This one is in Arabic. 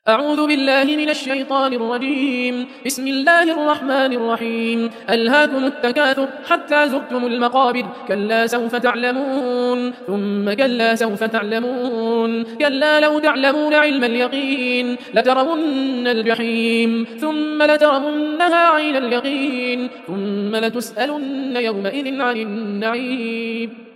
أعوذ بالله من الشيطان الرجيم. بسم الله الرحمن الرحيم. ألهاكم التكاثر حتى زرتم المقابر. كلا سوف تعلمون ثم كلا سوف تعلمون. كلا لو تعلمون علم اليقين لترون الجحيم ثم لترونها عين اليقين ثم لتسألن يومئذ عن النعيم.